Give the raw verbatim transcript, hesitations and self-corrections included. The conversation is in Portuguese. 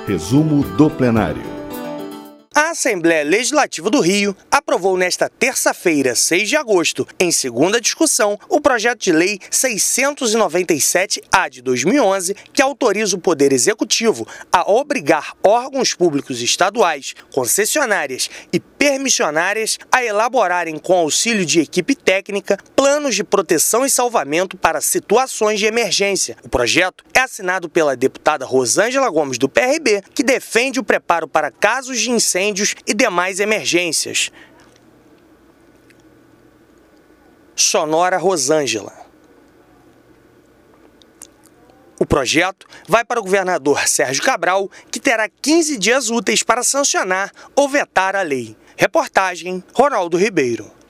Resumo do plenário. A Assembleia Legislativa do Rio aprovou nesta terça-feira, seis de agosto, em segunda discussão, o projeto de lei seiscentos e noventa e sete A de dois mil e onze, que autoriza o Poder Executivo a obrigar órgãos públicos estaduais, concessionárias e permissionárias a elaborarem, com auxílio de equipe técnica, planos de proteção e salvamento para situações de emergência. O projeto é assinado pela deputada Rosângela Gomes, do P R B, que defende o preparo para casos de incêndio e demais emergências. Sonora Rosângela. O projeto vai para o governador Sérgio Cabral, que terá quinze dias úteis para sancionar ou vetar a lei. Reportagem Ronaldo Ribeiro.